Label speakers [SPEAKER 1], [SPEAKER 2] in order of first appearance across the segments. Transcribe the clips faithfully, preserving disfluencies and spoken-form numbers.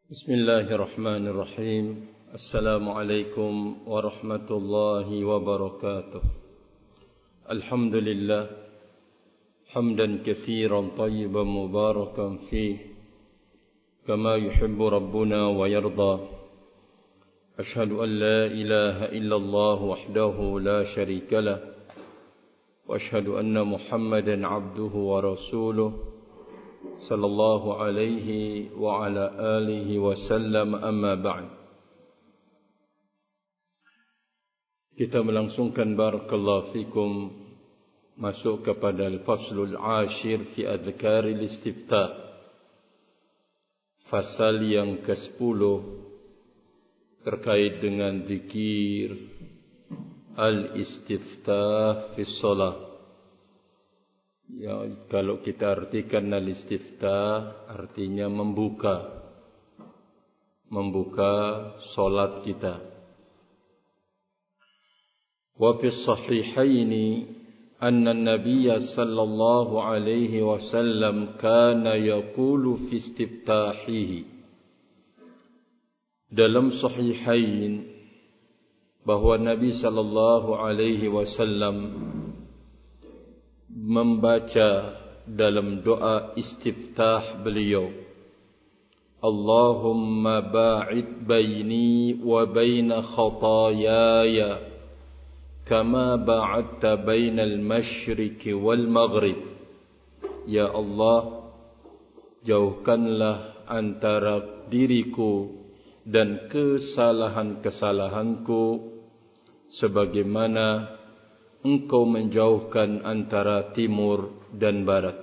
[SPEAKER 1] Bismillahirrahmanirrahim. Assalamualaikum warahmatullahi wabarakatuh. Alhamdulillah hamdan katsiran tayyiban mubarakan fih kama yuhibbu rabbuna wa yarda. Ashhadu an la ilaha illallah wahdahu la syarika lah wa ashhadu anna Muhammadan abduhu wa rasuluh sallallahu alaihi wa ala alihi wa sallam, amma ba'd. Kita melangsungkan barakallahu fikum masuk kepada al-faslul ashir fi adhkaril istiftah, fasal yang kesepuluh terkait dengan zikir al-istiftah fi shalah. Ya, kalau kita artikan al-istiftah artinya membuka membuka salat kita. Wa fi sahihaini anna an-nabiy sallallahu alaihi wasallam kana yaqulu fi istiftahihi. Dalam sahihain bahwa Nabi sallallahu alaihi wasallam membaca dalam doa istiftah beliau, Allahumma ba'id baini wa baina khataayaya kama ba'adta bainal masyriqi wal maghrib. Ya Allah, jauhkanlah antara diriku dan kesalahan-kesalahanku sebagaimana Engkau menjauhkan antara timur dan barat.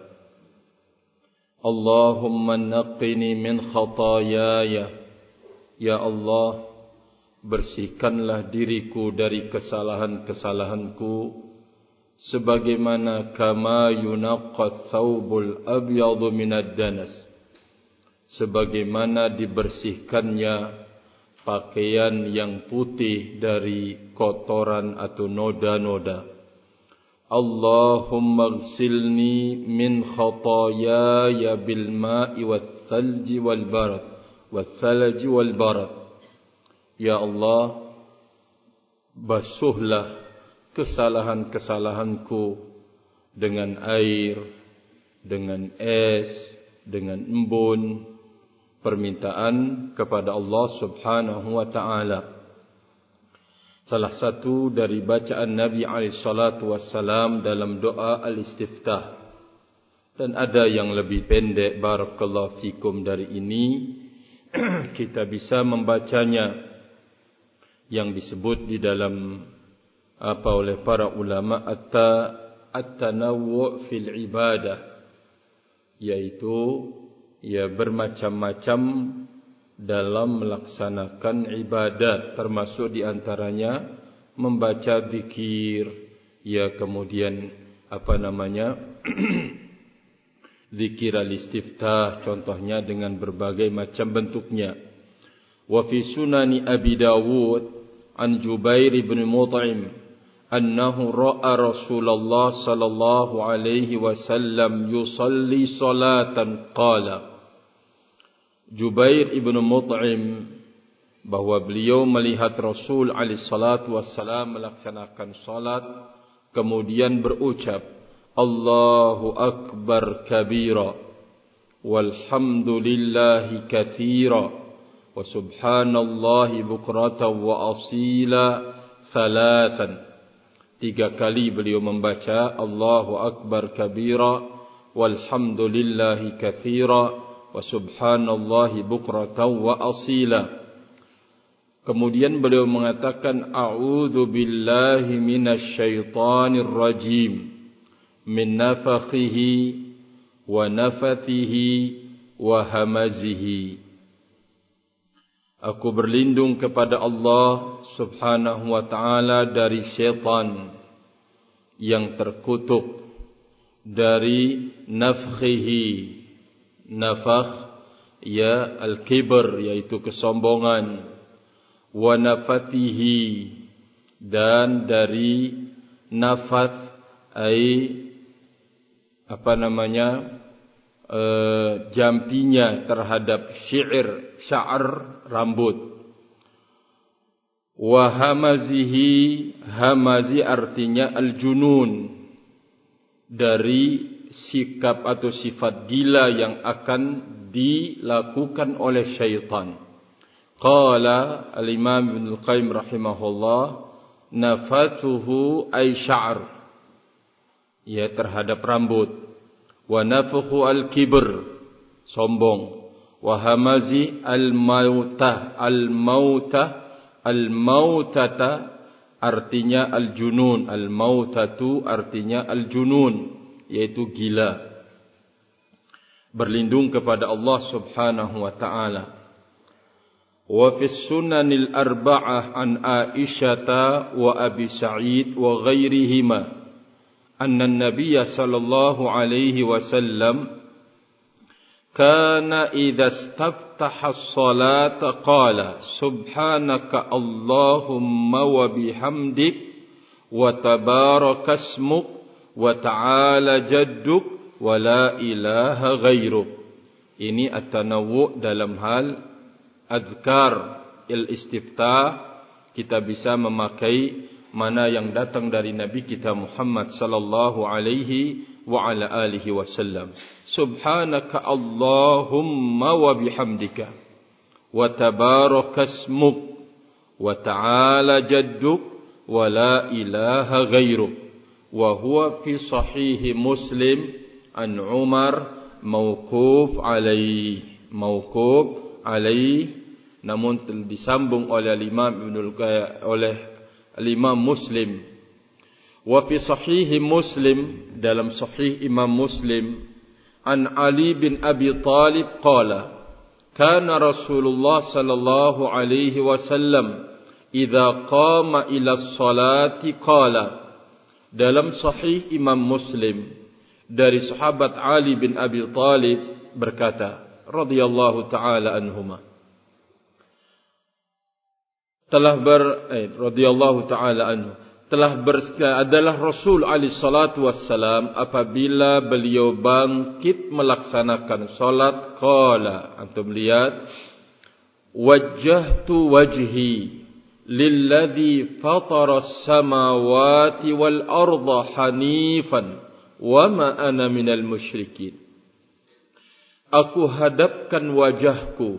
[SPEAKER 1] Allahumma naqqini min khataayaya. Ya Allah, bersihkanlah diriku dari kesalahan-kesalahanku sebagaimana kama yunaqqa thawbul abyadu minad danas, sebagaimana dibersihkannya pakaian yang putih dari kotoran atau noda-noda. Allahumma ghsilni min khataayaya bil ma'i wath thalji wal barad wath thalji wal barad. Ya Allah, basuhlah kesalahan-kesalahanku dengan air, dengan es, dengan embun. Permintaan kepada Allah subhanahu wa ta'ala. Salah satu dari bacaan Nabi alaihi salatu wassalam dalam doa al-istiftah. Dan ada yang lebih pendek barakallahu fikum dari ini. Kita bisa membacanya yang disebut di dalam apa oleh para ulama at-tanawwu' fil ibadah, yaitu ya bermacam-macam dalam melaksanakan ibadat, termasuk diantaranya membaca zikir, ya kemudian apa namanya zikir al-istiftah, contohnya dengan berbagai macam bentuknya. Wa fi sunani Abi Dawud an Jubair bin Mut'im annahu ra'a Rasulullah sallallahu alaihi wasallam yusalli salatan qala. Jubair ibn Mut'im bahwa beliau melihat Rasul alaihi salatu wassalam melaksanakan salat, kemudian berucap, Allahu akbar kabira walhamdulillahi katsira wa subhanallahi bukratan wa asila thalathan. Tiga kali beliau membaca Allahu akbar kabira walhamdulillahi katsira wa subhanallahi bukratan wa asila. Kemudian beliau mengatakan a'udzu billahi minasy syaithanir rajim min nafakhihi wa nafathihi wa hamazihi. Aku berlindung kepada Allah subhanahu wa ta'ala dari syaitan yang terkutuk, dari nafkhihi, nafakh ya al-kibr, yaitu kesombongan, wa nafathihi, dan dari nafath ai apa namanya uh, jampinya terhadap syair, sya'r rambut. Wa hamazihi, hamazi artinya al-junun, dari sikap atau sifat gila yang akan dilakukan oleh syaitan. Qala al-Imam Ibn Al-Qayyim rahimahullah, nafathuhu ay sya'r, ya terhadap rambut. Wa nafkhu al-kibr, sombong. Wa hamazi al-mautah, al-mautah, al-mautata artinya al-junun, al-mautatu artinya al-junun, yaitu gila. Berlindung kepada Allah Subhanahu wa taala. Wa fi sunanil arba'ah an Aisyah wa Abi Sa'id wa ghairihima anna an-nabiy sallallahu alaihi wasallam kana idza istaftaha as-salata qala subhanaka Allahumma wa bihamdik wa tabaraka ismuk wa ta'ala jadduk wa la ilaha ghairuk. Ini at-tanawwu' dalam hal azkar al-istiftah. Kita bisa memakai mana yang datang dari Nabi kita Muhammad sallallahu alaihi wa ala alihi wasallam. Subhanaka Allahumma wa bihamdika wa tabaraka ismuk wa ta'ala jadduk wa la ilaha ghairuk. Wa huwa fi sahih Muslim an Umar mauquf alaihi, mauquf alaihi, namun disambung oleh Imam Ibnu oleh Imam Muslim. Wa fi sahih Muslim, dalam sahih Imam Muslim, an Ali bin Abi Talib qala kana Rasulullah sallallahu alaihi wasallam idza qama ila sholati qala. Dalam sahih Imam Muslim dari sahabat Ali bin Abi Talib berkata radhiyallahu taala anhuma, telah ber eh, radhiyallahu taala anhu telah ber, adalah Rasul alaihi salatu wassalam apabila beliau bangkit melaksanakan salat qala, antum lihat, wajjahtu wajhi lilladzi fatara as-samawati wal arda hanifan wa ma ana minal musyrikin. Aku hadapkan wajahku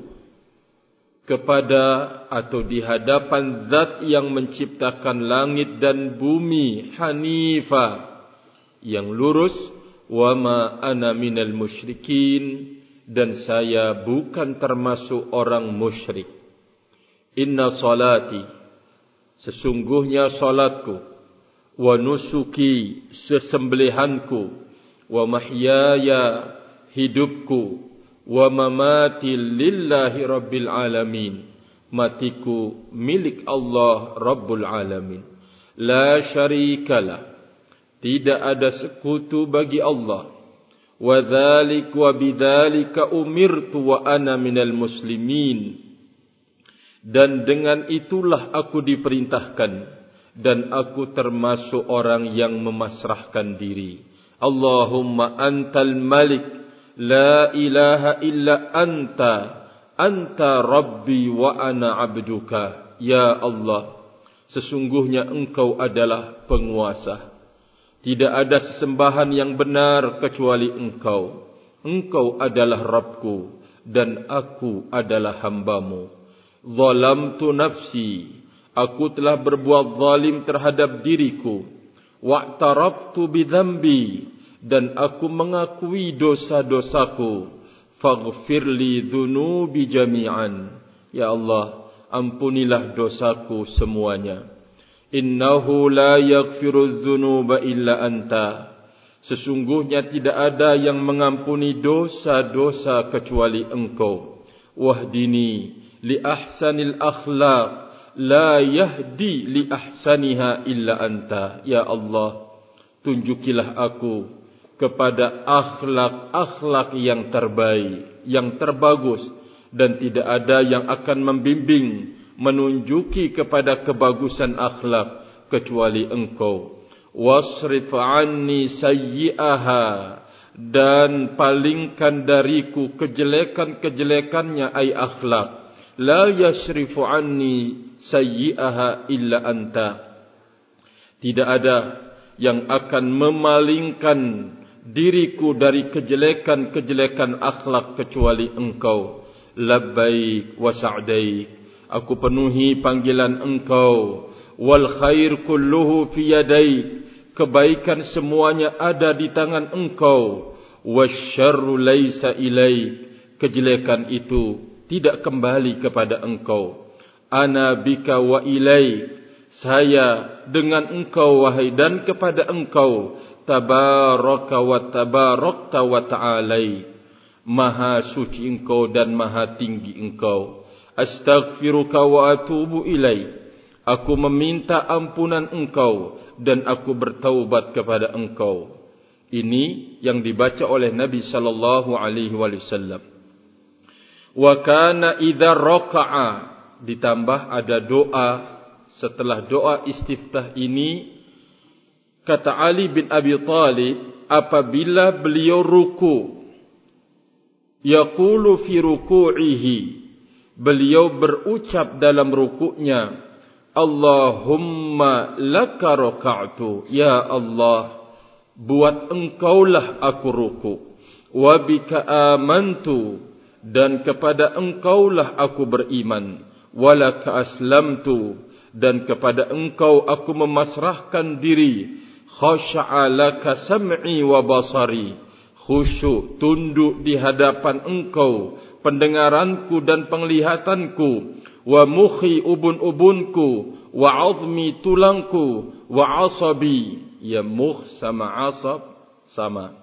[SPEAKER 1] kepada atau di hadapan zat yang menciptakan langit dan bumi, hanifa, yang lurus, wa ma ana minal musyrikin, dan saya bukan termasuk orang musyrik. Inna salati, sesungguhnya salatku, wa nusuki, sesembelihanku, wa mahyaya, hidupku, wa mamati lillahi rabbil alamin, matiku milik Allah Rabbul alamin. La syarikalah, tidak ada sekutu bagi Allah. Wa dzalik wa bidzalika umirtu wa ana minal muslimin, dan dengan itulah aku diperintahkan dan aku termasuk orang yang memasrahkan diri. Allahumma antal malik, la ilaha illa anta, anta rabbi wa ana abduka. Ya Allah, sesungguhnya engkau adalah penguasa, tidak ada sesembahan yang benar kecuali engkau. Engkau adalah Rabbku dan aku adalah hambamu. Zalamtu nafsi, aku telah berbuat zalim terhadap diriku. Wa'taraftu bidhambi, dan aku mengakui dosa-dosaku. Faghfirli dhunubi jami'an, ya Allah, ampunilah dosaku semuanya. Innahu la yaghfiru dhunuba illa anta, sesungguhnya tidak ada yang mengampuni dosa-dosa kecuali engkau. Wahdini li ahsanil akhlaq, la yahdi li ahsaniha illa anta. Ya Allah, tunjukilah aku kepada akhlak-akhlak yang terbaik, yang terbagus, dan tidak ada yang akan membimbing, menunjuki kepada kebagusan akhlak kecuali engkau. Wasrif anni sayyi'aha, dan palingkan dariku kejelekan-kejelekannya ay akhlak. La yasrifu anni sayyi'aha illa anta. Tidak ada yang akan memalingkan diriku dari kejelekan-kejelekan akhlak kecuali engkau. Labbaik wa sa'daik. Aku penuhi panggilan engkau. Wal khair kulluhu fi yadaik. Kebaikan semuanya ada di tangan engkau. Wasyarru laisa ilaik. Kejelekan itu tidak kembali kepada engkau. Ana bika wa ilaik. Saya dengan engkau wahai dan kepada engkau. Tabaraka wa tabarakta wa ta'alai. Maha suci engkau dan maha tinggi engkau. Astaghfiruka wa atubu ilaik. Aku meminta ampunan engkau dan aku bertaubat kepada engkau. Ini yang dibaca oleh Nabi sallallahu alaihi wasallam. Wa kana idza raka'a, ditambah ada doa setelah doa istiftah ini. Kata Ali bin Abi Thalib, apabila beliau ruku, yaqulu fi ruku'ihi, beliau berucap dalam rukuknya, Allahumma laka raka'tu, ya Allah, buat engkaulah aku ruku, wa bika amantu, dan kepada engkaulah aku beriman, walaka aslamtu, dan kepada engkau aku memasrahkan diri, khasha'a laka sam'i wa basari, khusyuk tunduk di hadapan engkau pendengaranku dan penglihatanku, wa mukhi ubun-ubunku, wa azmi tulangku, wa asabi, ya mukh sama asab sama.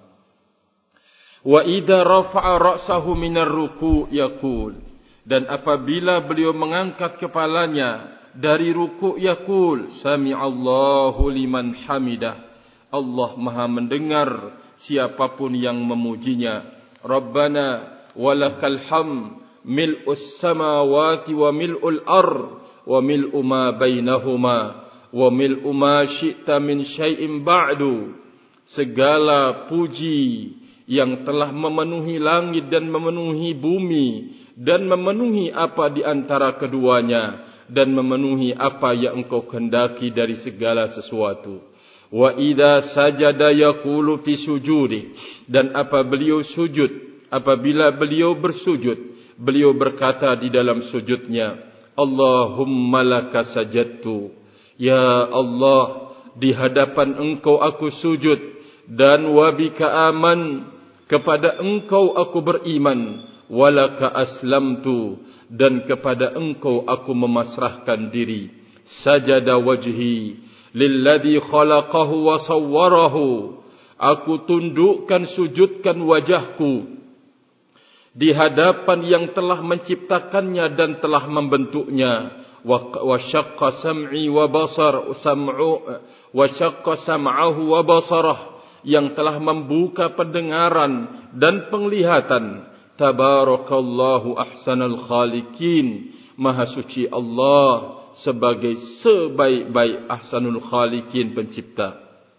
[SPEAKER 1] Wa idza rafa'a ra'sahu minar ruku' yaqul, dan apabila beliau mengangkat kepalanya dari ruku' yaqul, sami'allahu liman hamidah, Allah Maha mendengar siapapun yang memujinya. Rabbana walakal hamd mil'us samawati wa mil'ul ard wa mil'u ma bainahuma wa mil'u ma syi'ta min syai'in ba'du. Segala puji yang telah memenuhi langit dan memenuhi bumi dan memenuhi apa di antara keduanya dan memenuhi apa yang engkau kehendaki dari segala sesuatu. Wa idza sajada yaqulu fi sujudi, dan apa beliau sujud, apabila beliau bersujud, beliau berkata di dalam sujudnya, Allahumma laka sajadtu, ya Allah, di hadapan engkau aku sujud, dan wa bika aman, kepada engkau aku beriman, walaka aslamtu, dan kepada engkau aku memasrahkan diri. Sajada wajhi lilladzi khalaqahu wa sawwarahu, aku tundukkan sujudkan wajahku di hadapan yang telah menciptakannya dan telah membentuknya. Wa syaqqa sam'i wa basar sam'u wa syaqqa sam'ahu wa basarah, yang telah membuka pendengaran dan penglihatan. Tabarakallahu ahsanal khaliqin, maha suci Allah sebagai sebaik-baik ahsanul khaliqin pencipta.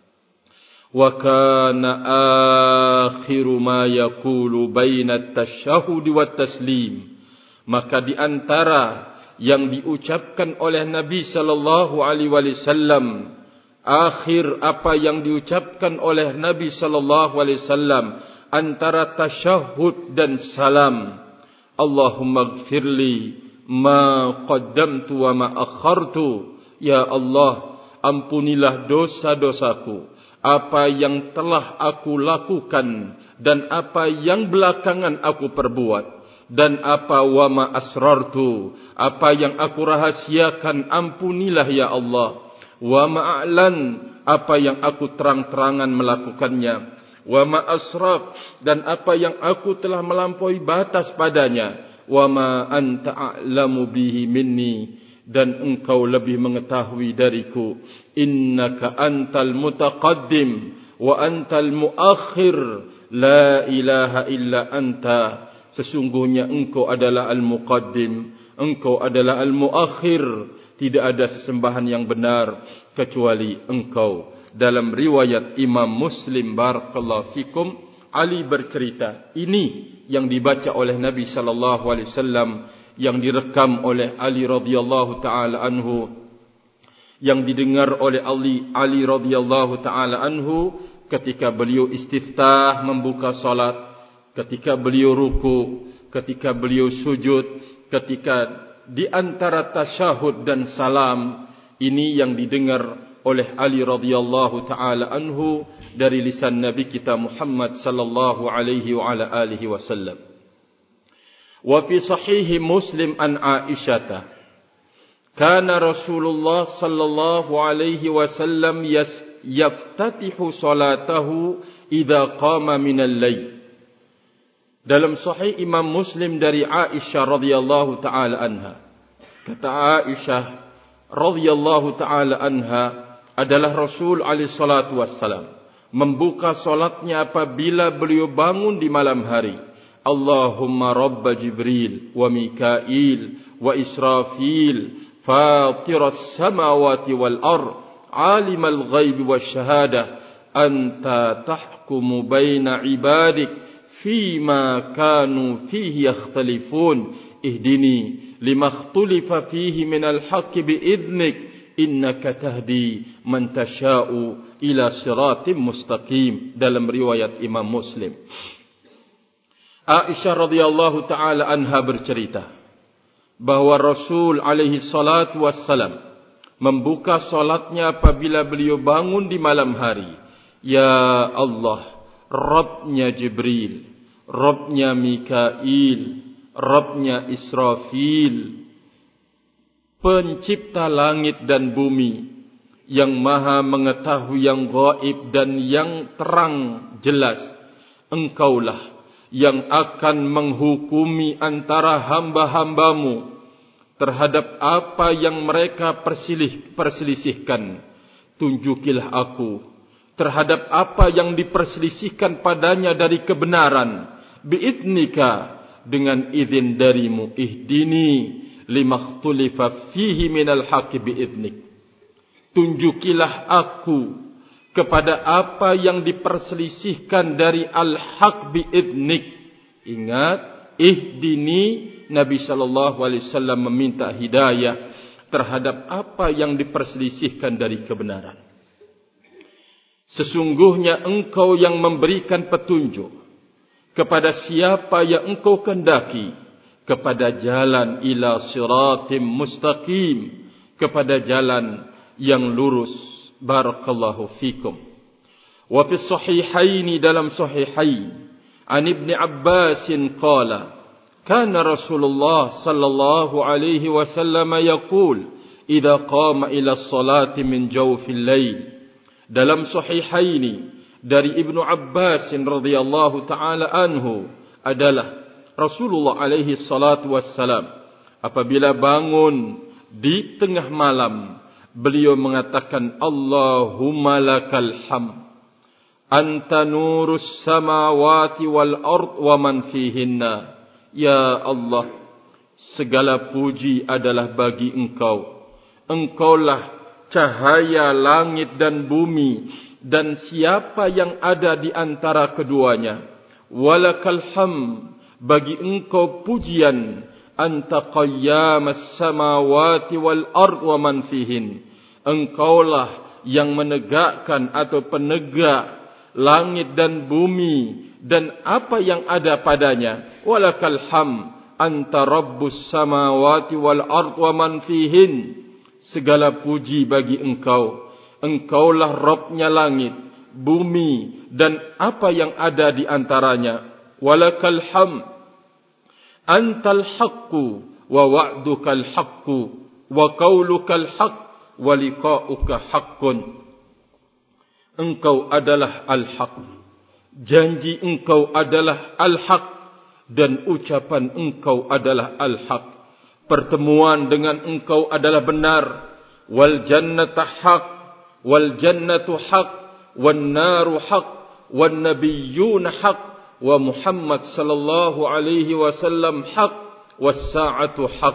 [SPEAKER 1] Wa kana akhiru ma yaqulu baina at-tasyahhud wa taslim, maka di antara yang diucapkan oleh Nabi sallallahu alaihi wasallam, akhir apa yang diucapkan oleh Nabi sallallahu alaihi wasallam antara tasyahhud dan salam, Allahumma ighfirli ma qaddamtu wa ma akhartu, ya Allah, ampunilah dosa-dosaku, apa yang telah aku lakukan dan apa yang belakangan aku perbuat, dan apa wa ma asrartu, apa yang aku rahasiakan, ampunilah ya Allah, wa ma a'lan, apa yang aku terang-terangan melakukannya, wa ma asraf, dan apa yang aku telah melampaui batas padanya, wa ma anta a'lamu bihi minni, dan engkau lebih mengetahui dariku. Innaka antal mutaqaddim wa antal muakhir, la ilaha illa anta, sesungguhnya engkau adalah al-muqaddim, engkau adalah al-muakhir, tidak ada sesembahan yang benar kecuali engkau. Dalam riwayat Imam Muslim, barakallahu fikum, Ali bercerita, ini yang dibaca oleh Nabi sallallahu alaihi wasallam, yang direkam oleh Ali radhiyallahu taala anhu, yang didengar oleh Ali Ali radhiyallahu taala anhu ketika beliau istiftah membuka salat, ketika beliau ruku, ketika beliau sujud, ketika di antara tasyahud dan salam. Ini yang didengar oleh Ali radhiyallahu taala anhu dari lisan Nabi kita Muhammad sallallahu alaihi wa ala alihi wasallam. Wa fi sahih Muslim an Aisyah, kana Rasulullah sallallahu alaihi wasallam yaftatihu salatahu idza qama min al-lail. Dalam sahih Imam Muslim dari Aisyah radhiyallahu taala anha, kata Aisyah radhiyallahu taala anha, adalah Rasul alaihi salatu wassalam membuka salatnya apabila beliau bangun di malam hari. Allahumma rabb Jibril wa Mikail wa Israfil fatiras samawati wal ard alimal ghaib wasyahada anta tahkumu baina ibadik fima kanu fihi yakhtalifun ihdini lima ikhtulifa fihi minal haqqi biidnik innaka tahdi man tasha'u ila siratim mustaqim. Dalam riwayat Imam Muslim, Aisyah radhiyallahu taala anha bercerita bahwa Rasul alaihi salatu wassalam membuka salatnya apabila beliau bangun di malam hari. Ya Allah, Rabbnya Jibril, Rabbnya Mikail, Rabbnya Israfil, pencipta langit dan bumi, yang maha mengetahui yang gaib dan yang terang jelas. Engkaulah yang akan menghukumi antara hamba-hambamu terhadap apa yang mereka persilih, perselisihkan. Tunjukilah aku terhadap apa yang diperselisihkan padanya dari kebenaran. Bi'idnika, dengan izin darimu. Ihdini limakhtulifa fihi minal haqqi bi'idnik. Tunjukilah aku kepada apa yang diperselisihkan dari al-haq bi'idnik. Ingat, ihdini, Nabi sallallahu alaihi wasallam meminta hidayah terhadap apa yang diperselisihkan dari kebenaran. Sesungguhnya engkau yang memberikan petunjuk kepada siapa yang engkau kehendaki kepada jalan ila siratim mustaqim, kepada jalan yang lurus. Barakallahu fikum. Wa fi sahihaini, dalam sahihain, an Ibn Abbas qala kana Rasulullah sallallahu alaihi wasallam yaqul idza qama ila as-salati min jawfil lail. Dalam sahihaini dari Ibnu Abbas radhiyallahu taala anhu adalah Rasulullah alaihi salatu wassalam apabila bangun di tengah malam, beliau mengatakan, Allahumma lakal hamd anta nurus samawati wal ard wa man fihinna. Ya Allah, segala puji adalah bagi engkau. Engkaulah cahaya langit dan bumi dan siapa yang ada di antara keduanya. Walakal hamd, bagi engkau pujian. Anta qayyamas samawati wal ard wa man fihin. Engkaulah yang menegakkan atau penegak langit dan bumi dan apa yang ada padanya. Walakal hamd anta rabbus samawati wal ard wa man fihin. Segala puji bagi engkau. Engkaulah Rabbnya langit, bumi dan apa yang ada di antaranya. Walakal hamd antal haqqu wa wa'dukal haqqu wa qaulukal haqq wa liqa'uka haqqun. Engkau adalah al-haq, janji engkau adalah al-haq dan ucapan engkau adalah al-haq. Pertemuan dengan engkau adalah benar. Wal jannatu haq wal jannatu haq wan naru haq wan nabiyyuna haq wa Muhammad sallallahu alaihi wasallam haq was sa'atu haq.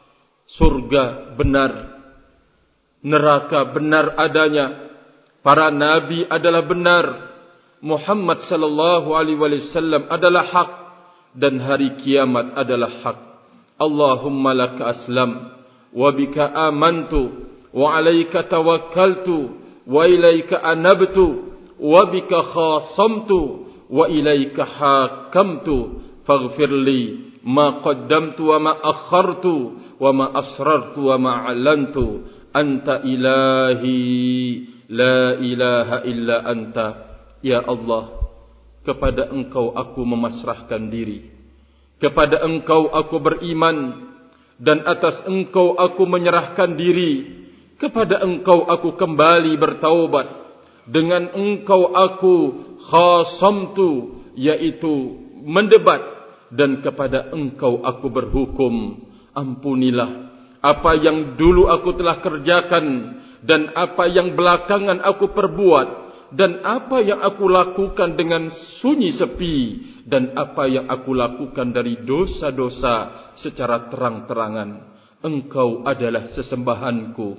[SPEAKER 1] Surga benar, neraka benar adanya, para nabi adalah benar, Muhammad sallallahu alaihi wasallam adalah hak dan hari kiamat adalah hak. Allahumma laka aslam wa bika amantu wa alayka tawakkaltu wa ilayka anabtu wa bika khasamtu wa ilayka hakamtu faghfir li ma qaddamtu wa ma akhartu wa ma asrartu wa ma alantu anta ilahi la ilaha illa anta. Ya Allah, kepada Engkau aku memasrahkan diri, kepada Engkau aku beriman, dan atas Engkau aku menyerahkan diri, kepada Engkau aku kembali bertaubat, dengan Engkau aku khasamtu, yaitu mendebat, dan kepada Engkau aku berhukum. Ampunilah apa yang dulu aku telah kerjakan dan apa yang belakangan aku perbuat, dan apa yang aku lakukan dengan sunyi sepi, dan apa yang aku lakukan dari dosa-dosa secara terang-terangan. Engkau adalah sesembahanku.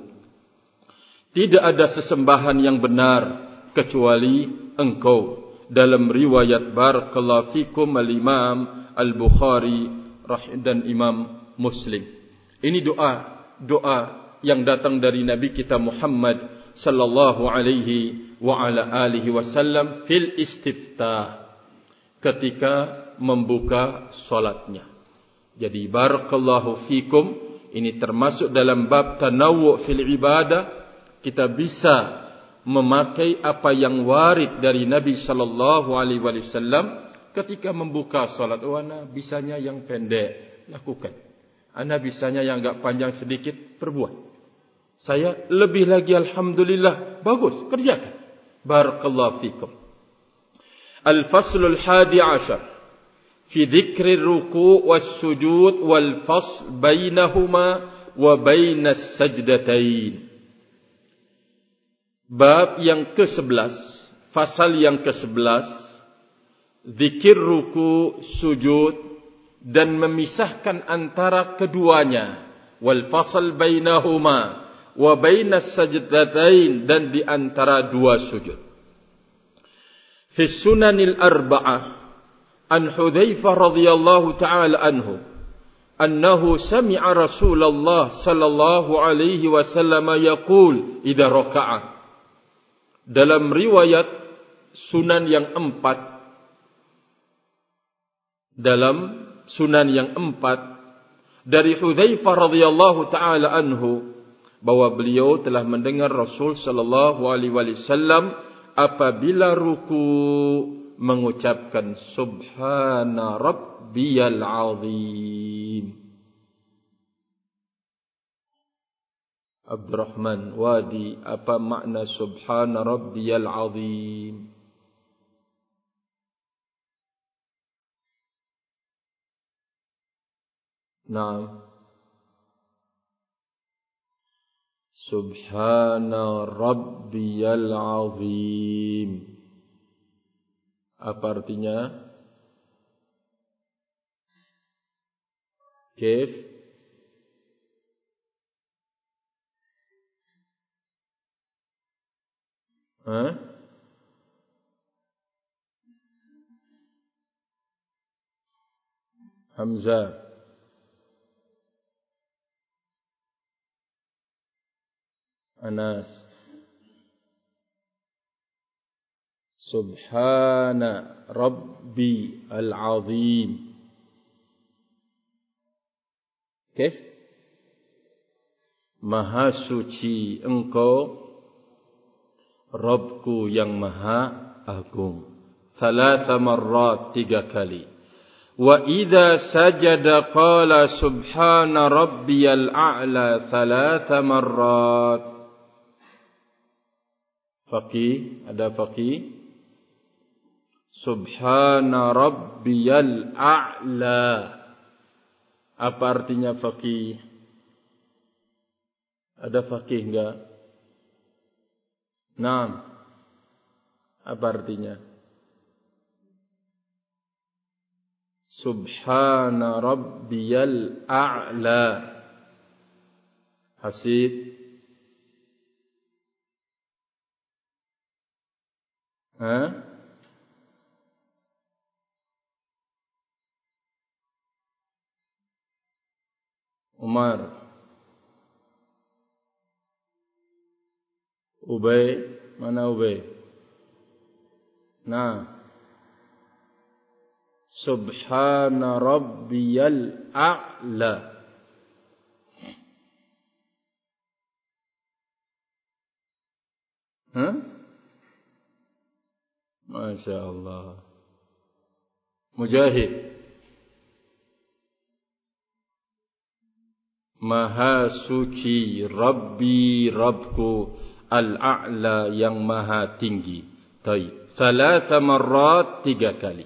[SPEAKER 1] Tidak ada sesembahan yang benar kecuali Engkau. Dalam riwayat barakallahu fikum al-Imam Al-Bukhari dan Imam Muslim. Ini doa, doa yang datang dari Nabi kita Muhammad sallallahu alaihi wa ala alihi wasallam fil istiftah, ketika membuka salatnya. Jadi barakallahu fikum ini termasuk dalam bab tanawwu' fil ibadah. Kita bisa memakai apa yang warid dari Nabi sallallahu alaihi wasallam ketika membuka salat. Oh, ana bisanya yang pendek, lakukan. Ana bisanya yang enggak panjang sedikit, perbuat. Saya lebih lagi alhamdulillah, bagus, kerjakan. Barakallahu fikum. Al-faslul hadi ashar fi dzikri ruku' was sujud wal fasl bainahuma wa bainas sajdatain. Bab yang kesebelas, fasal yang kesebelas, zikir ruku, sujud dan memisahkan antara keduanya, wal fasal bainahuma wa bainas sajdatain, dan di antara dua sujud. Fi sunanil arba'ah an Hudzaifah radhiyallahu ta'ala anhu annahu sami'a Rasulullah sallallahu alaihi wasallam yaqul idza raka'a. Dalam riwayat sunan yang empat, dalam sunan yang empat dari Hudzaifah radhiyallahu ta'ala anhu, bahwa beliau telah mendengar Rasul sallallahu alaihi wasallam apabila ruku mengucapkan subhana rabbiyal azim. Abdurrahman Wadi, apa makna subhana rabbiyal azim? Naam. Subhana rabbiyal azim. Apa artinya? Kif? Hah? Hamzah. Anas. Subhana Rabbi al-Azim. Kif? Maha suci Engkau, Rabbku yang maha agung. Thalatha marrat, tiga kali. Wa idza sajada qala subhana rabbiyal a'la thalatha marrat. Faqih, ada faqih. Subhana rabbiyal a'la. Apa artinya faqih? Ada faqih enggak? Naam. Apa artinya? Subhana rabbiyal a'la. Hasib. Ha? Umar. Ubay, mana Ubay? Nah. Subhana rabbiyal a'la. Hah? Masya Allah. Mujahid. Maha suci Rabbi Rabbku al-a'la yang maha tinggi. Baik. Salasa marrat, tiga kali.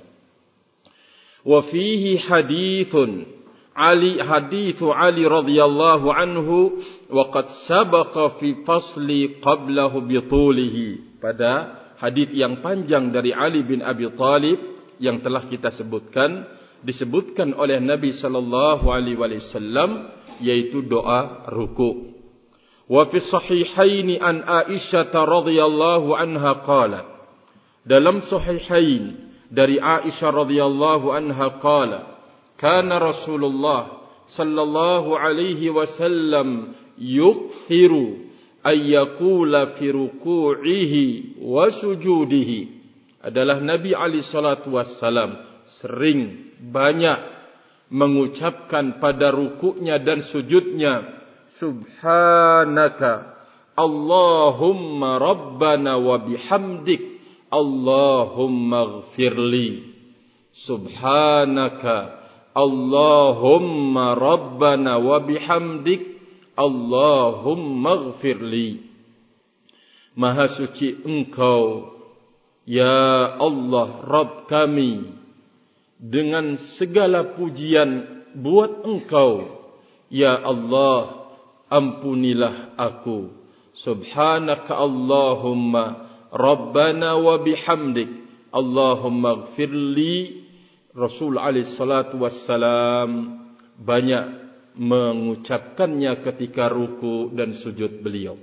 [SPEAKER 1] Wa fihi hadithun Ali hadithu Ali radhiyallahu anhu wa qad sabaqa fi fasli qablahu bitulihi. Pada hadith yang panjang dari Ali bin Abi Thalib yang telah kita sebutkan, disebutkan oleh Nabi sallallahu alaihi wasallam, yaitu doa ruku'. Wa fi sahihaini an Aisyah radhiyallahu anha qalat. Dalam sahihain dari Aisyah radhiyallahu anha qala, kana Rasulullah sallallahu alaihi wasallam yukthiru ay yaqula fi ruku'ihi wa sujudihi. Adalah Nabi alaihi salatu wassalam sering banyak mengucapkan pada rukuknya dan sujudnya, subhanaka Allahumma rabbana wa bihamdik Allahumma ghfirli. Subhanaka Allahumma rabbana wa bihamdik Allahumma ghfirli. Maha suci Engkau, ya Allah Rabb kami, dengan segala pujian buat Engkau, ya Allah, ampunilah aku. Subhanaka Allahumma Rabbana wa bihamdik Allahumma ghfirli. Rasul alaihi salatu wassalam banyak mengucapkannya ketika ruku dan sujud beliau.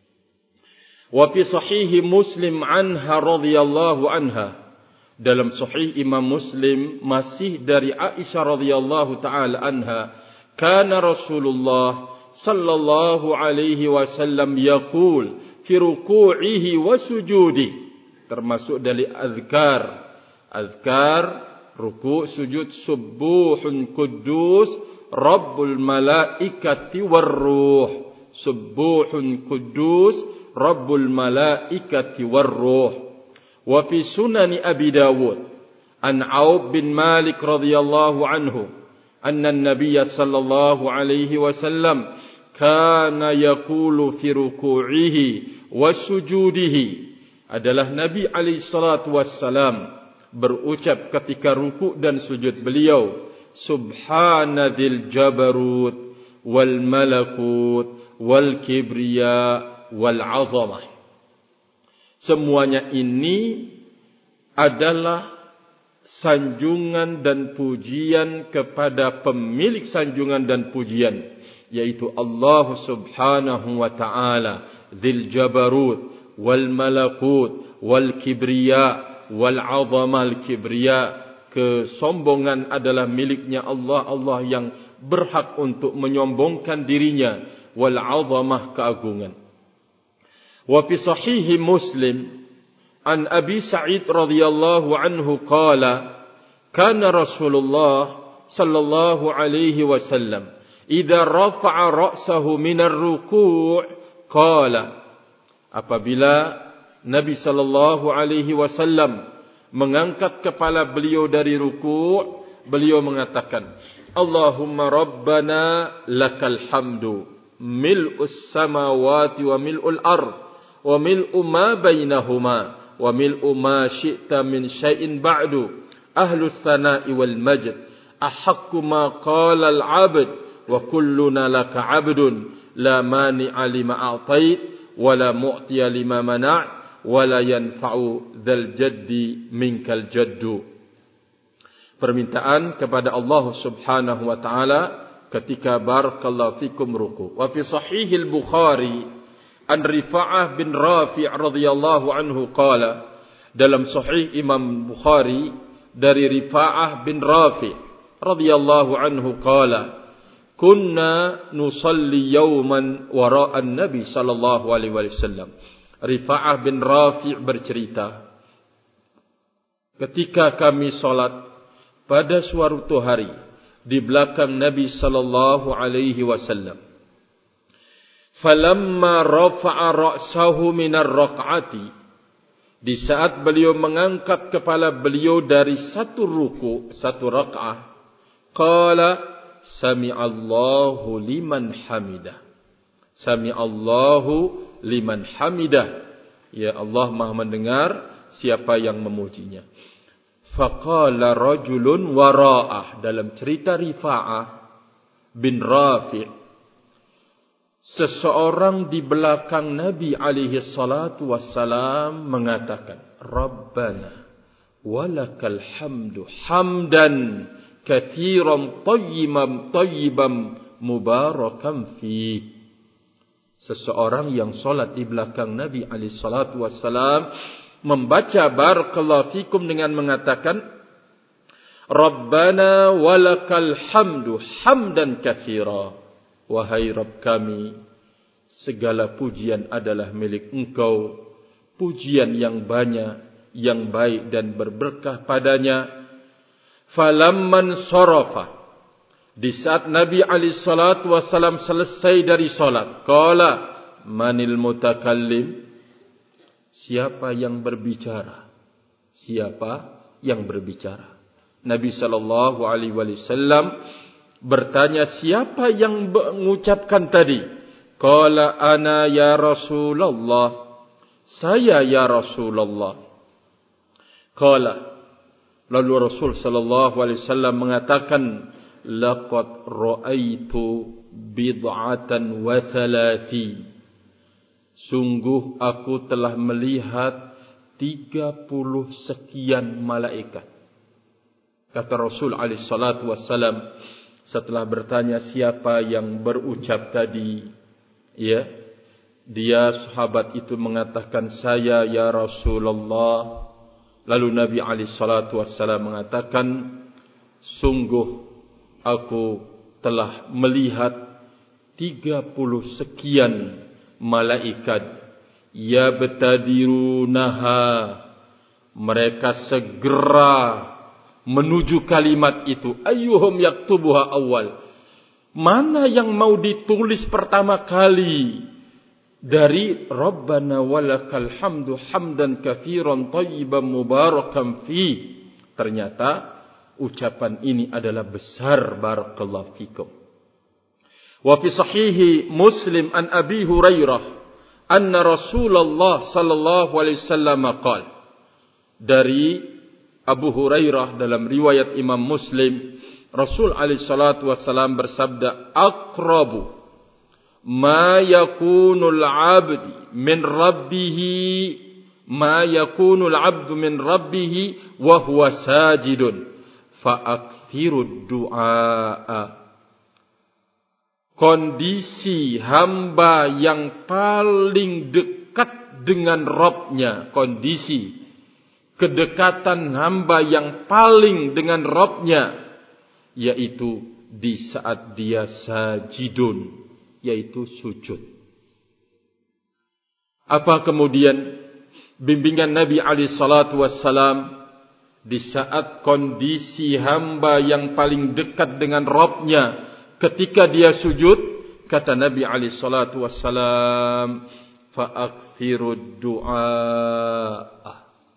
[SPEAKER 1] Wa fi sahih Muslim anha radhiyallahu anha. Dalam sahih Imam Muslim masih dari Aisyah radhiyallahu taala anha, kana Rasulullah sallallahu alaihi wasallam yaqul fi ruku'ihi wa sujudi. Termasuk dari azkar. Azkar ruku' sujud, subuhun quddus Rabbul malaikati warruh. Subuhun quddus Rabbul malaikati warruh. Wa fi sunani Abi Dawud an Auf bin Malik radhiyallahu anhu anna an-nabiy sallallahu alaihi wasallam kana yaqulu fi ruku'ihi wa sujudihi. Adalah Nabi alaihi salatu wassalam berucap ketika ruku' dan sujud beliau, subhanadzil jabarut wal malakut wal kibriya wal 'azamah. Semuanya ini adalah sanjungan dan pujian kepada pemilik sanjungan dan pujian, yaitu Allah subhanahu wa ta'ala, dzil jabarut wal malakut wal kibriya wal 'azamah. Al kibriya, kesombongan adalah miliknya Allah, Allah yang berhak untuk menyombongkan dirinya. Wal 'azamah, keagungan. Wa fi sahih Muslim an Abi Sa'id radhiyallahu anhu qala, kana Rasulullah sallallahu alaihi wasallam idza rafa'a ra'sahu minar ruku' qala. Apabila Nabi sallallahu alaihi wasallam mengangkat kepala beliau dari ruku', beliau mengatakan, Allahumma rabbana lakal hamdu mil'us samawati wa mil'ul ard wa mil'u ma bainahuma wa mil'u ma syi'ta min syai'in ba'du ahlus sana'i wal majd ahaqqu ma qala al 'abd wa kulluna laka 'abdun la mani'a lima a'tait wa la mu'tiya lima mana' wa la yanfa'u dzal jaddi minkal jaddu. Permintaan kepada Allah Subhanahu wa taala ketika barakallahu fikum ruku'. Wa fi sahih al-Bukhari an Rifa'ah bin Rafi' radhiyallahu anhu qala, dalam sahih Imam Bukhari dari Rifa'ah bin Rafi' radhiyallahu anhu qala, kunna nusalli yawman wara'an Nabi sallallahu alaihi wasallam. Rifa'ah bin Rafi' bercerita, ketika kami salat pada suatu hari di belakang Nabi sallallahu alaihi wasallam, falamma rafa'a ra'sahu minar raq'ati, di saat beliau mengangkat kepala beliau dari satu ruku, satu rak'ah, qala sami'allahu liman hamidah. Sami'allahu liman hamidah. Ya Allah Maha mendengar siapa yang memujinya. Faqala rajulun wara'ah, dalam cerita Rifa'ah bin Rafi', seseorang di belakang Nabi alaihi salatu wassalam mengatakan, Rabbana walakal hamdu hamdan katsiran tayyiban tayyiban mubarakan fi. Seseorang yang solat di belakang Nabi alaihi salatu wassalam membaca barakallahu fikum dengan mengatakan, Rabbana walakal hamdu hamdan katsira. Wahai Rabb kami, segala pujian adalah milik Engkau, pujian yang banyak, yang baik dan berberkah padanya. Falamman sarafa, di saat Nabi alaihi salatu wasallam selesai dari salat, qala manil mutakallim, siapa yang berbicara? Siapa yang berbicara? Nabi sallallahu alaihi wasallam bertanya, siapa yang mengucapkan tadi? Qala ana ya Rasulullah, saya ya Rasulullah. Qala, lalu Rasul sallallahu alaihi wasallam mengatakan, laqad ra'aitu bid'atan wa thalathi, sungguh aku telah melihat tiga puluh sekian malaikat. Kata Rasul alaihi salatu wassalam, setelah bertanya siapa yang berucap tadi, ya, dia sahabat itu mengatakan, saya ya Rasulullah. Lalu Nabi alaihi salatu wassalam mengatakan, sungguh aku telah melihat tiga puluh sekian malaikat, yabtadirunaha, mereka segera menuju kalimat itu. Ayyuhum yaktubuha awal, mana yang mau ditulis pertama kali dari Rabbana walakal hamdu hamdan katsiran thayyiban mubarakan fi. Ternyata ucapan ini adalah besar, barakallahu fikum. Wa fi sahihi Muslim an Abi Hurairah anna Rasulullah sallallahu alaihi wasallam qala, dari Abu Hurairah dalam riwayat Imam Muslim, Rasul alaihi salatu wassalam bersabda, aqrabu ma yakunul abdi min rabbih ma yakunul abdu min rabbih wa huwa sajidun fa akthirud du'a. Kondisi hamba yang paling dekat dengan Rabbnya, kondisi kedekatan hamba yang paling dengan Rabbnya, yaitu di saat dia sajidun, yaitu sujud. Apa kemudian bimbingan Nabi alaihi salatu wassalam di saat kondisi hamba yang paling dekat dengan Rabbnya ketika dia sujud? Kata Nabi alaihi salatu wassalam, fa'akthirud du'a,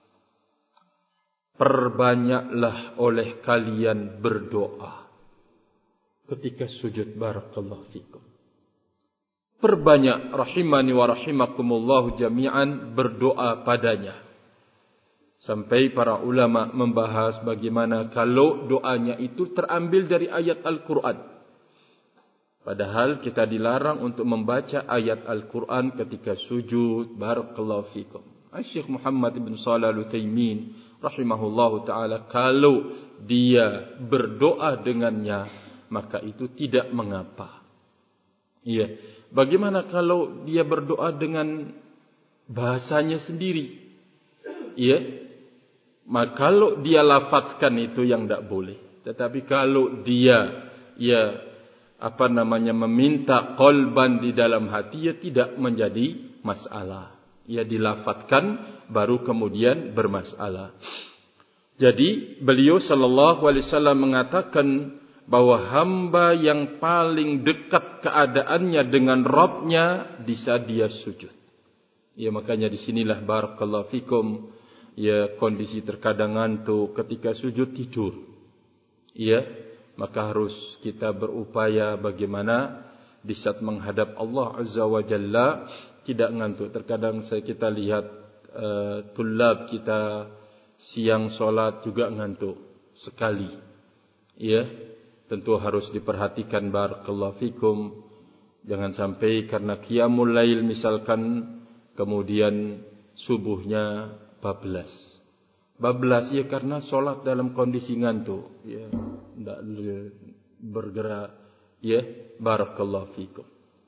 [SPEAKER 1] perbanyaklah oleh kalian berdoa ketika sujud, barakallahu fikum. Perbanyak, rahimani wa rahimakumullahu jami'an, berdoa padanya. Sampai para ulama membahas bagaimana kalau doanya itu terambil dari ayat Al-Quran. Padahal kita dilarang untuk membaca ayat Al-Quran ketika sujud, barakallahu fikum. Syekh Muhammad bin Shalih Al-Utsaimin rahimahullahu ta'ala, kalau dia berdoa dengannya, maka itu tidak mengapa. Iya. Bagaimana kalau dia berdoa dengan bahasanya sendiri? Iya. Maka kalau dia lafazkan itu yang tidak boleh. Tetapi kalau dia ya apa namanya meminta qalban di dalam hati, ya tidak menjadi masalah. Ya dilafatkan baru kemudian bermasalah. Jadi beliau sallallahu alaihi wasallam mengatakan bahwa hamba yang paling dekat keadaannya dengan Rabbnya di saat dia sujud. Ya makanya disinilah barakallahu fikum, ya kondisi terkadang ngantuk ketika sujud tidur. Ya, maka harus kita berupaya bagaimana di saat menghadap Allah Azza wa Jalla tidak ngantuk. Terkadang saya kita lihat uh, tulab kita siang solat juga ngantuk sekali. Ya, tentu harus diperhatikan barakallahu fikum. Jangan sampai karena qiyamul lail misalkan kemudian subuhnya bablas. Bablas ya karena solat dalam kondisi ngantuk, ya, tidak bergerak, ya, barakallahu fikum.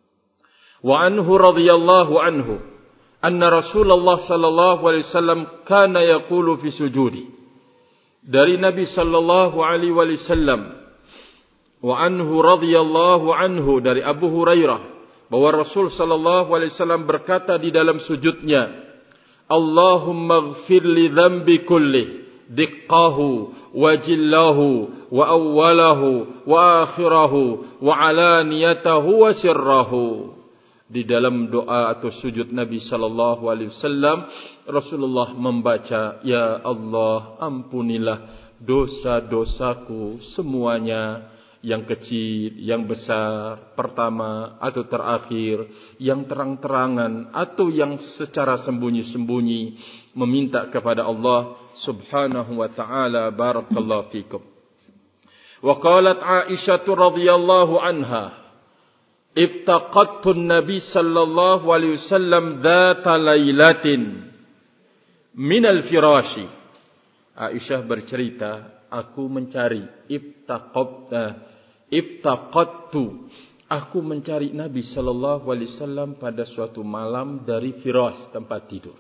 [SPEAKER 1] Wa anhu radhiyallahu anhu anna Rasulullah sallallahu alaihi wasallam kana yaqulu fi sujudi. Dari Nabi sallallahu alaihi wasallam, wa anhu radhiyallahu anhu, dari Abu Hurairah bahwa Rasul sallallahu alaihi wasallam berkata di dalam sujudnya, Allahumma ighfir li dhanbi kulli diqqahu wa jillahu wa awwalahu wa akhirahu wa alaniyatahu wa sirrahu. Di dalam doa atau sujud Nabi sallallahu alaihi wasallam, Rasulullah membaca, ya Allah, ampunilah dosa-dosaku semuanya, yang kecil, yang besar, pertama atau terakhir, yang terang-terangan atau yang secara sembunyi-sembunyi, meminta kepada Allah Subhanahu wa taala. Barakallahu fikum. Wa qalat Aisyah radhiyallahu anha, iftaqadtu an-nabi sallallahu alaihi wasallam dzata lailatin min al-firashi. Aisyah bercerita, aku mencari, iftaqadtu Ibtaqattu, aku mencari Nabi sallallahu alaihi wasallam pada suatu malam dari firas, tempat tidur.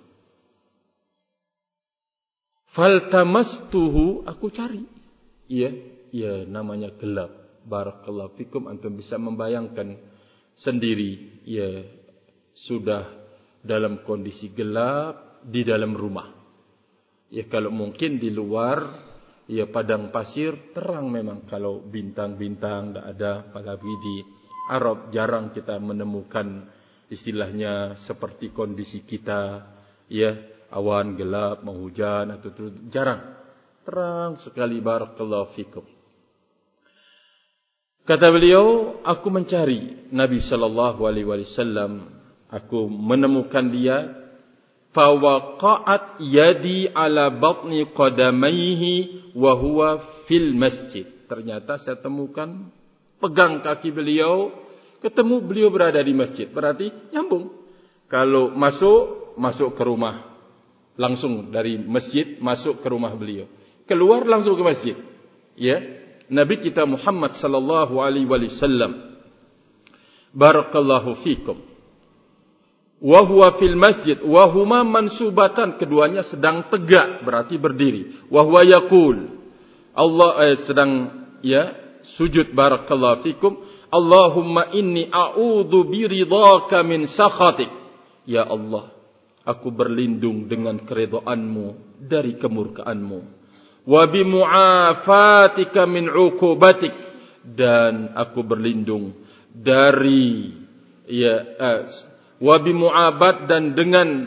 [SPEAKER 1] Faltamastuhu, aku cari. Iya, ya namanya gelap. Barakallahu fikum, antum bisa membayangkan sendiri, ya sudah dalam kondisi gelap di dalam rumah. Ya kalau mungkin di luar, ya padang pasir terang memang, kalau bintang-bintang tidak ada. Apalagi di Arab jarang kita menemukan istilahnya seperti kondisi kita, ya awan gelap mau hujan atau terus, jarang, terang sekali. Barakallahu fikum. Kata beliau, aku mencari Nabi sallallahu alaihi wasallam, aku menemukan dia. Fawaqa'at yadi ala batni qadamaihi wa huwa fil masjid. Ternyata saya temukan pegang kaki beliau, ketemu beliau berada di masjid. Berarti nyambung. Kalau masuk, masuk ke rumah. Langsung dari masjid masuk ke rumah beliau. Keluar langsung ke masjid. Ya, Nabi kita Muhammad sallallahu alaihi wasallam. Barakallahu fikum. Wa huwa fil masjid wa huma mansubatan, keduanya sedang tegak berarti berdiri. Wa huwa yaqul, Allah eh, sedang ya sujud. Barakallahu fikum. Allahumma inni a'udzu biridhaka min sakhatik. Ya Allah, aku berlindung dengan keridhaanmu dari kemurkaanmu. Wa bi mu'afatika min 'uqubatik, dan aku berlindung dari ya eh, wabi mu'abad, dan dengan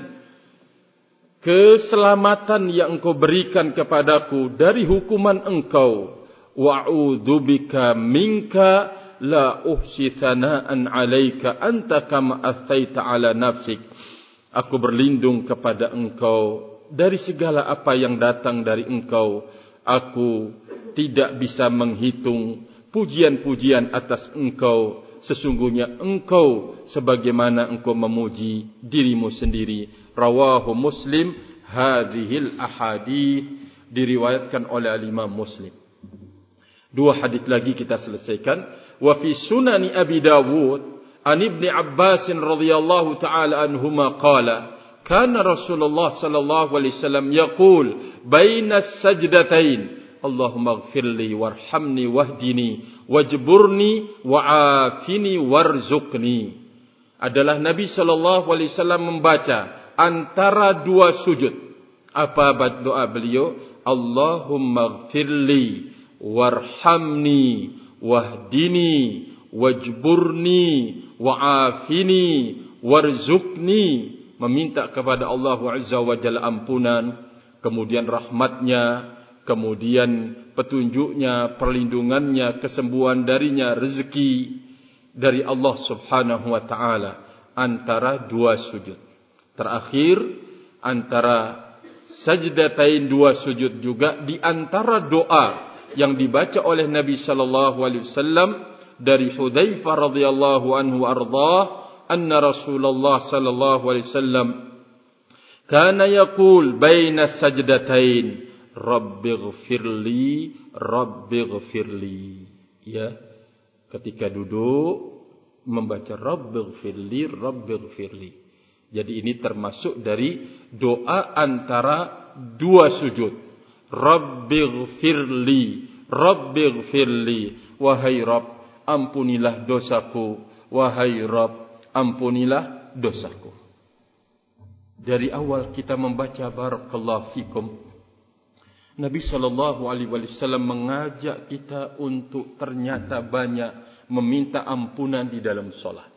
[SPEAKER 1] keselamatan yang engkau berikan kepadaku dari hukuman engkau. Wa'udzubika minka la uhsi thana'an 'alaika anta kama athaita 'ala nafsik. Aku berlindung kepada engkau dari segala apa yang datang dari engkau. Aku tidak bisa menghitung pujian-pujian atas engkau. Sesungguhnya engkau sebagaimana engkau memuji dirimu sendiri. Rawahu Muslim. Hadhil ahadith diriwayatkan oleh Imam Muslim. Dua hadis lagi kita selesaikan. Wa fi sunani Abi Dawud an Ibn Abbas radhiyallahu taala anhuma qala kana Rasulullah sallallahu alaihi wasallam yaqul baina as-sajdatain Allahumma ighfirli warhamni wahdini wajburni wa'afini warzuqni. Adalah Nabi sallallahu alaihi wasallam membaca antara dua sujud. Apa doa beliau? Allahumma ighfirli warhamni wahdini wajburni wa'afini warzuqni. Meminta kepada Allah Azza wa Jalla ampunan, kemudian rahmatnya, kemudian petunjuknya, perlindungannya, kesembuhan darinya, rezeki dari Allah Subhanahu wa taala antara dua sujud. Terakhir antara sajdatain dua sujud juga di antara doa yang dibaca oleh Nabi sallallahu alaihi wasallam dari Hudzaifah radhiyallahu anhu ardhah, anna Rasulullah sallallahu alaihi wasallam kana yaqul baina sajdatain Rabbighfirli, Rabbighfirli. Ya, ketika duduk membaca Rabbighfirli, Rabbighfirli. Jadi ini termasuk dari doa antara dua sujud. Rabbighfirli, Rabbighfirli. Wahai Rabb, ampunilah dosaku. Wahai Rabb, ampunilah dosaku. Dari awal kita membaca barakallahu fikum, Nabi sallallahu alaihi wasallam mengajak kita untuk ternyata banyak meminta ampunan di dalam solat.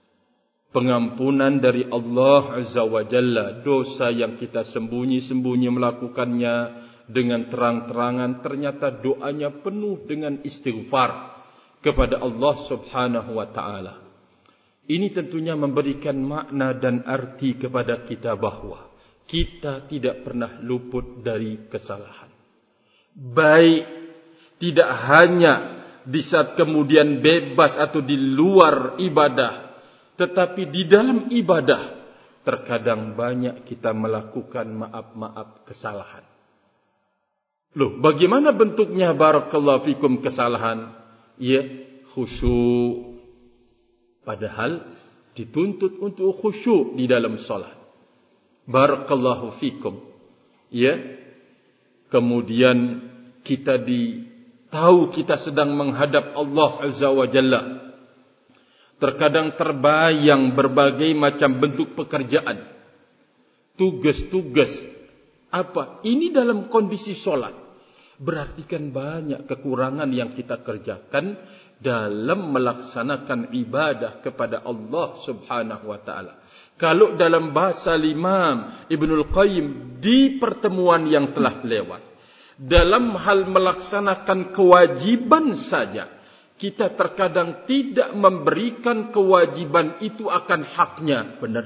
[SPEAKER 1] Pengampunan dari Allah Azza wa Jalla, dosa yang kita sembunyi-sembunyi melakukannya dengan terang-terangan, ternyata doanya penuh dengan istighfar kepada Allah Subhanahu wa taala. Ini tentunya memberikan makna dan arti kepada kita bahwa kita tidak pernah luput dari kesalahan. Baik tidak hanya di saat kemudian bebas atau di luar ibadah, tetapi di dalam ibadah terkadang banyak kita melakukan maaf-maaf kesalahan. Loh, bagaimana bentuknya barakallahu fikum kesalahan? Ya, khusyuk. Padahal dituntut untuk khusyuk di dalam salat. Barakallahu fikum. Ya. Kemudian kita di tahu kita sedang menghadap Allah Azza wa Jalla. Terkadang terbayang berbagai macam bentuk pekerjaan, tugas-tugas. Apa? Ini dalam kondisi solat. Berarti kan banyak kekurangan yang kita kerjakan dalam melaksanakan ibadah kepada Allah Subhanahu wa taala. Kalau dalam bahasa Imam Ibnul Qayyim di pertemuan yang telah lewat, dalam hal melaksanakan kewajiban saja, kita terkadang tidak memberikan kewajiban itu akan haknya. Benar.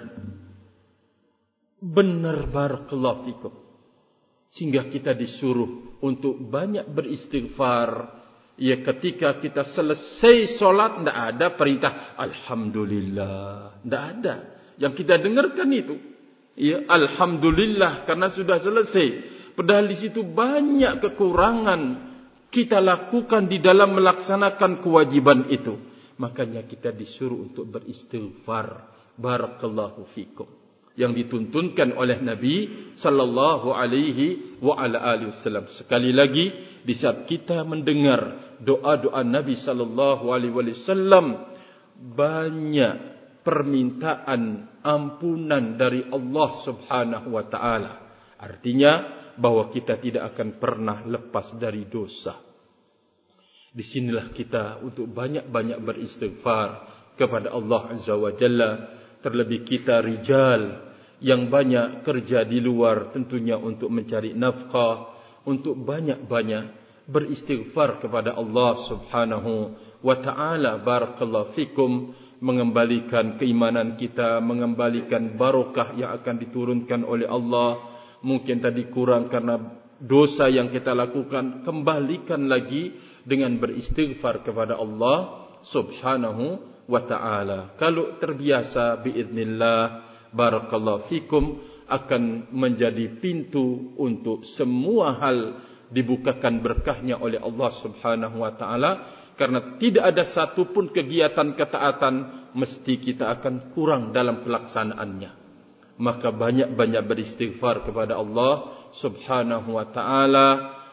[SPEAKER 1] Benar, barakallahu fikum. Sehingga kita disuruh untuk banyak beristighfar. Ya, ketika kita selesai solat, tidak ada perintah Alhamdulillah. Tidak ada. Yang kita dengarkan itu, ya, Alhamdulillah karena sudah selesai. Padahal di situ banyak kekurangan kita lakukan di dalam melaksanakan kewajiban itu. Makanya kita disuruh untuk beristighfar. Barakallahu fikum. Yang dituntunkan oleh Nabi sallallahu alaihi wa ala alihi wasallam. Sekali lagi, di saat kita mendengar doa-doa Nabi sallallahu alaihi wasallam, banyak permintaan ampunan dari Allah Subhanahu wa taala. Artinya bahwa kita tidak akan pernah lepas dari dosa. Disinilah kita untuk banyak-banyak beristighfar kepada Allah Azza wa Jalla. Terlebih kita rijal yang banyak kerja di luar, tentunya untuk mencari nafkah, untuk banyak-banyak beristighfar kepada Allah Subhanahu wa taala. Barakallahu fikum. Mengembalikan keimanan kita, mengembalikan barokah yang akan diturunkan oleh Allah. Mungkin tadi kurang karena dosa yang kita lakukan, kembalikan lagi dengan beristighfar kepada Allah Subhanahu wa ta'ala. Kalau terbiasa biiznillah, barakallahu fikum, akan menjadi pintu untuk semua hal dibukakan berkahnya oleh Allah Subhanahu wa ta'ala. Karena tidak ada satupun kegiatan ketaatan mesti kita akan kurang dalam pelaksanaannya. Maka banyak-banyak beristighfar kepada Allah Subhanahu wa ta'ala.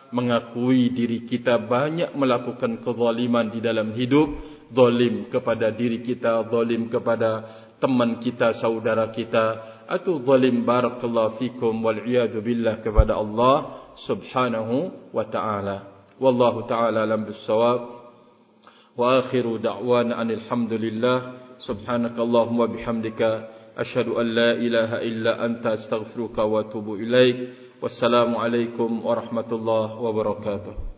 [SPEAKER 1] mengakui diri kita banyak melakukan kezaliman di dalam hidup, zalim kepada diri kita, zalim kepada teman kita, saudara kita, atau zalim barakallahu fikum wal iyadu billah kepada Allah subhanahu wa ta'ala. Wallahu ta'ala alam bissawab. Wa akhiru da'wana anil hamdulillah. Subhanakallahumma bihamdika asyhadu an la ilaha illa anta astaghfiruka wa atubu ilaik. Wassalamu alaikum warahmatullahi wabarakatuh.